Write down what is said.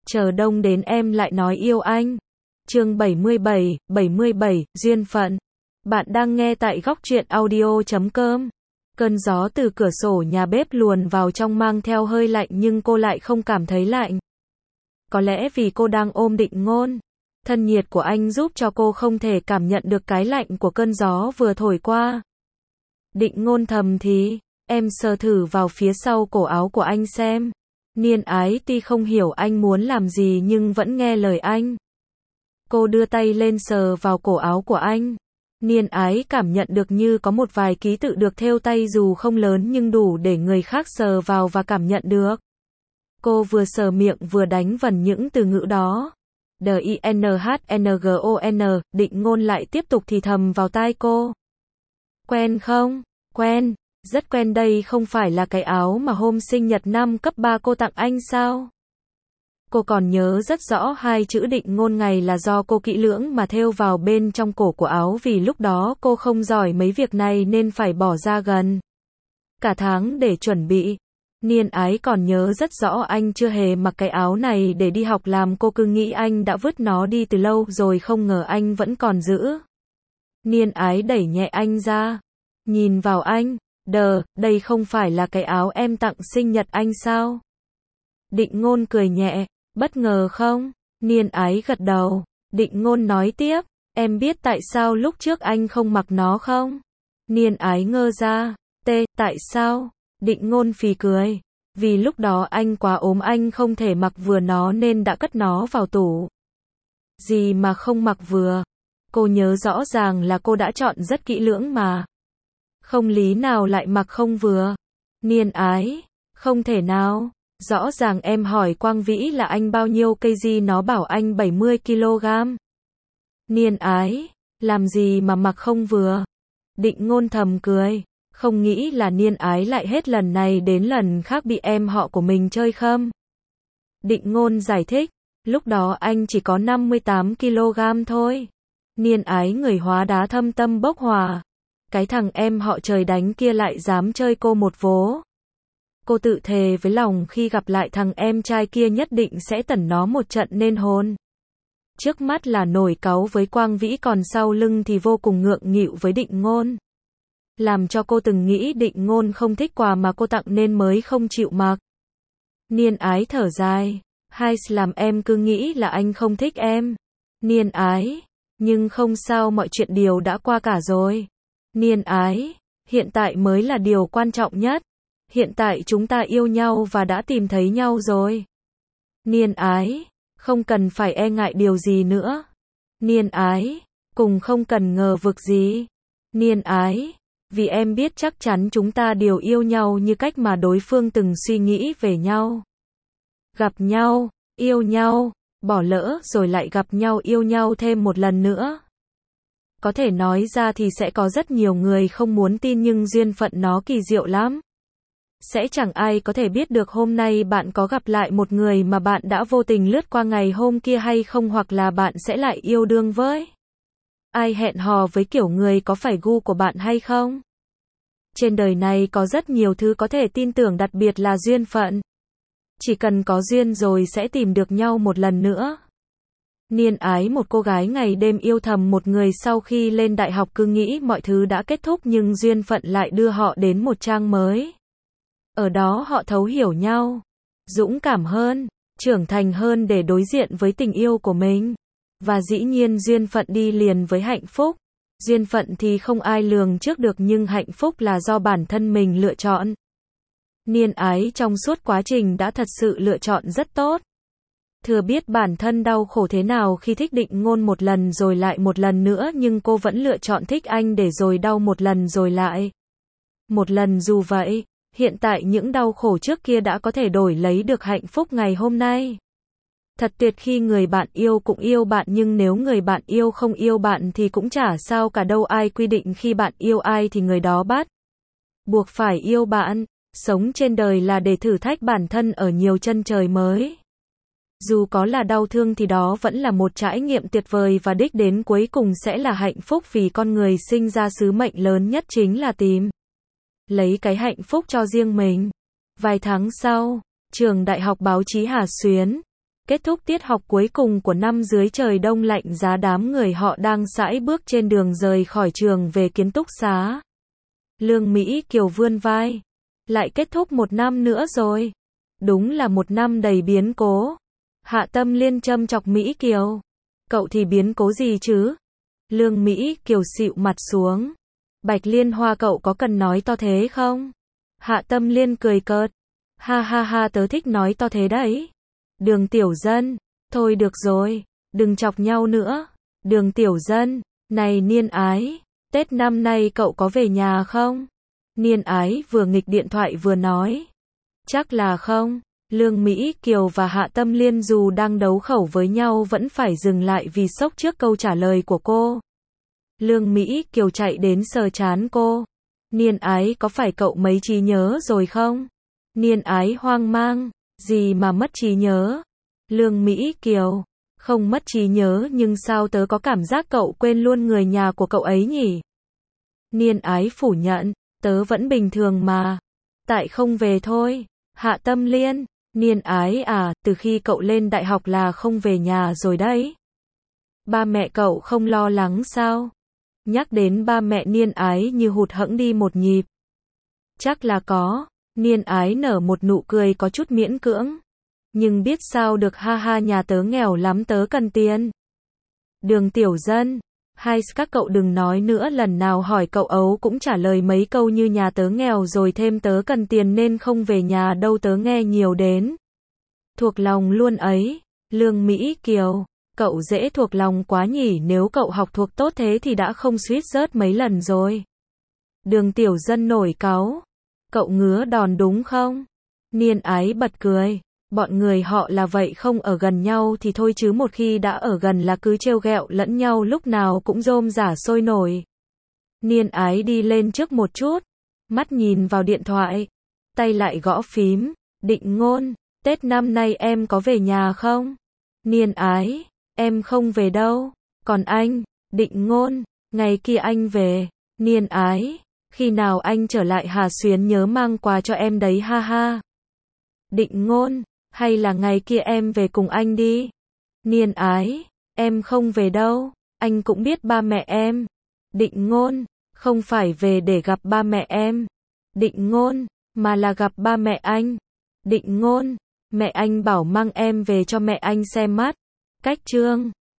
Chờ đông đến em lại nói yêu anh. Chương 77, duyên phận. Bạn đang nghe tại góc truyện audio.com. Cơn gió từ cửa sổ nhà bếp luồn vào trong mang theo hơi lạnh nhưng cô lại không cảm thấy lạnh. Có lẽ vì cô đang ôm Định Ngôn. Thân nhiệt của anh giúp cho cô không thể cảm nhận được cái lạnh của cơn gió vừa thổi qua. Định Ngôn thầm thì, em sờ thử vào phía sau cổ áo của anh xem. Niên Ái tuy không hiểu anh muốn làm gì nhưng vẫn nghe lời anh. Cô đưa tay lên sờ vào cổ áo của anh. Niên Ái cảm nhận được như có một vài ký tự được thêu tay dù không lớn nhưng đủ để người khác sờ vào và cảm nhận được. Cô vừa sờ miệng vừa đánh vần những từ ngữ đó. D-I-N-H-N-G-O-N, Định Ngôn lại tiếp tục thì thầm vào tai cô. Quen không? Quen, rất quen, đây không phải là cái áo mà hôm sinh nhật năm cấp 3 cô tặng anh sao? Cô còn nhớ rất rõ hai chữ Định Ngôn ngày là do cô kỹ lưỡng mà thêu vào bên trong cổ của áo vì lúc đó cô không giỏi mấy việc này nên phải bỏ ra gần cả tháng để chuẩn bị. Niên Ái còn nhớ rất rõ anh chưa hề mặc cái áo này để đi học, làm cô cứ nghĩ anh đã vứt nó đi từ lâu rồi, không ngờ anh vẫn còn giữ. Niên Ái đẩy nhẹ anh ra, nhìn vào anh. Đây không phải là cái áo em tặng sinh nhật anh sao? Định Ngôn cười nhẹ, bất ngờ không? Niên Ái gật đầu. Định Ngôn nói tiếp, em biết tại sao lúc trước anh không mặc nó không? Niên Ái ngơ ra, tại sao? Định Ngôn phì cười, vì lúc đó anh quá ốm, anh không thể mặc vừa nó nên đã cất nó vào tủ. Gì mà không mặc vừa? Cô nhớ rõ ràng là cô đã chọn rất kỹ lưỡng mà. Không lý nào lại mặc không vừa. Niên Ái, không thể nào. Rõ ràng em hỏi Quang Vĩ là anh bao nhiêu kg, nó bảo anh 70 kg. Niên Ái, làm gì mà mặc không vừa? Định Ngôn thầm cười, không nghĩ là Niên Ái lại hết lần này đến lần khác bị em họ của mình chơi khăm. Định Ngôn giải thích, lúc đó anh chỉ có 58 kg thôi. Niên Ái người hóa đá thâm tâm bốc hỏa. Cái thằng em họ trời đánh kia lại dám chơi cô một vố. Cô tự thề với lòng khi gặp lại thằng em trai kia nhất định sẽ tẩn nó một trận nên hồn. Trước mắt là nổi cáu với Quang Vĩ, còn sau lưng thì vô cùng ngượng nghịu với Định Ngôn. Làm cho cô từng nghĩ Định Ngôn không thích quà mà cô tặng nên mới không chịu mặc. Niên Ái thở dài, làm em cứ nghĩ là anh không thích em. Niên Ái, nhưng không sao, mọi chuyện đều đã qua cả rồi. Niên Ái, hiện tại mới là điều quan trọng nhất. Hiện tại chúng ta yêu nhau và đã tìm thấy nhau rồi. Niên Ái, không cần phải e ngại điều gì nữa. Niên Ái, cùng không cần ngờ vực gì. Niên Ái, vì em biết chắc chắn chúng ta đều yêu nhau như cách mà đối phương từng suy nghĩ về nhau. Gặp nhau, yêu nhau, bỏ lỡ rồi lại gặp nhau, yêu nhau thêm một lần nữa. Có thể nói ra thì sẽ có rất nhiều người không muốn tin nhưng duyên phận nó kỳ diệu lắm. Sẽ chẳng ai có thể biết được hôm nay bạn có gặp lại một người mà bạn đã vô tình lướt qua ngày hôm kia hay không, hoặc là bạn sẽ lại yêu đương với ai, hẹn hò với kiểu người có phải gu của bạn hay không. Trên đời này có rất nhiều thứ có thể tin tưởng, đặc biệt là duyên phận. Chỉ cần có duyên rồi sẽ tìm được nhau một lần nữa. Niên Ái, một cô gái ngày đêm yêu thầm một người, sau khi lên đại học cứ nghĩ mọi thứ đã kết thúc nhưng duyên phận lại đưa họ đến một trang mới. Ở đó họ thấu hiểu nhau, dũng cảm hơn, trưởng thành hơn để đối diện với tình yêu của mình. Và dĩ nhiên duyên phận đi liền với hạnh phúc. Duyên phận thì không ai lường trước được nhưng hạnh phúc là do bản thân mình lựa chọn. Niên Ái trong suốt quá trình đã thật sự lựa chọn rất tốt. Thừa biết bản thân đau khổ thế nào khi thích Định Ngôn một lần rồi lại một lần nữa, nhưng cô vẫn lựa chọn thích anh để rồi đau một lần rồi lại một lần. Dù vậy, hiện tại những đau khổ trước kia đã có thể đổi lấy được hạnh phúc ngày hôm nay. Thật tuyệt khi người bạn yêu cũng yêu bạn, nhưng nếu người bạn yêu không yêu bạn thì cũng chả sao cả đâu. Ai quy định khi bạn yêu ai thì người đó bắt buộc phải yêu bạn. Sống trên đời là để thử thách bản thân ở nhiều chân trời mới. Dù có là đau thương thì đó vẫn là một trải nghiệm tuyệt vời và đích đến cuối cùng sẽ là hạnh phúc, vì con người sinh ra sứ mệnh lớn nhất chính là tìm lấy cái hạnh phúc cho riêng mình. Vài tháng sau, trường Đại học Báo chí Hà Xuyến, Kết thúc tiết học cuối cùng của năm dưới trời đông lạnh giá, đám người họ đang sải bước trên đường rời khỏi trường về ký túc xá. Lương Mỹ Kiều vươn vai. Lại kết thúc một năm nữa rồi. Đúng là một năm đầy biến cố. Hạ Tâm Liên châm chọc Mỹ Kiều. Cậu thì biến cố gì chứ? Lương Mỹ Kiều xịu mặt xuống. Bạch Liên Hoa, cậu có cần nói to thế không? Hạ Tâm Liên cười cợt. Ha ha ha, tớ thích nói to thế đấy. Đường Tiểu Dân. Thôi được rồi, đừng chọc nhau nữa. Đường Tiểu Dân. Này Niên Ái, Tết năm nay cậu có về nhà không? Niên Ái vừa nghịch điện thoại vừa nói. Chắc là không. Lương Mỹ Kiều và Hạ Tâm Liên dù đang đấu khẩu với nhau vẫn phải dừng lại vì sốc trước câu trả lời của cô. Lương Mỹ Kiều chạy đến sờ trán cô. Niên Ái, có phải cậu mấy trí nhớ rồi không? Niên Ái hoang mang. Gì mà mất trí nhớ? Lương Mỹ Kiều. Không mất trí nhớ, nhưng sao tớ có cảm giác cậu quên luôn người nhà của cậu ấy nhỉ? Niên Ái phủ nhận. Tớ vẫn bình thường mà. Tại không về thôi. Hạ Tâm Liên. Niên Ái à, từ khi cậu lên đại học là không về nhà rồi đấy. Ba mẹ cậu không lo lắng sao? Nhắc đến ba mẹ, Niên Ái như hụt hẫng đi một nhịp. Chắc là có. Niên Ái nở một nụ cười có chút miễn cưỡng. Nhưng biết sao được, ha ha, nhà tớ nghèo lắm, tớ cần tiền. Đường Tiểu Dân. Hai các cậu đừng nói nữa, lần nào hỏi cậu ấu cũng trả lời mấy câu như nhà tớ nghèo rồi thêm tớ cần tiền nên không về nhà đâu, tớ nghe nhiều đến. Thuộc lòng luôn ấy. Lương Mỹ Kiều. Cậu dễ thuộc lòng quá nhỉ, nếu cậu học thuộc tốt thế thì đã không suýt rớt mấy lần rồi. Đường Tiểu Dân nổi cáu. Cậu ngứa đòn đúng không? Niên Ái bật cười. Bọn người họ là vậy, không ở gần nhau thì thôi chứ một khi đã ở gần là cứ trêu ghẹo lẫn nhau, lúc nào cũng rôm rả sôi nổi. Niên Ái đi lên trước một chút, mắt nhìn vào điện thoại, tay lại gõ phím. Định Ngôn, Tết năm nay em có về nhà không? Niên Ái, em không về đâu. Còn anh? Định Ngôn, ngày kia anh về. Niên Ái, khi nào anh trở lại Hà Xuyến nhớ mang quà cho em đấy, ha ha. Định Ngôn, hay là ngày kia em về cùng anh đi. Niên Ái, em không về đâu, anh cũng biết ba mẹ em. Định Ngôn, không phải về để gặp ba mẹ em. Định Ngôn, mà là gặp ba mẹ anh. Định Ngôn, mẹ anh bảo mang em về cho mẹ anh xem mắt. Cách chương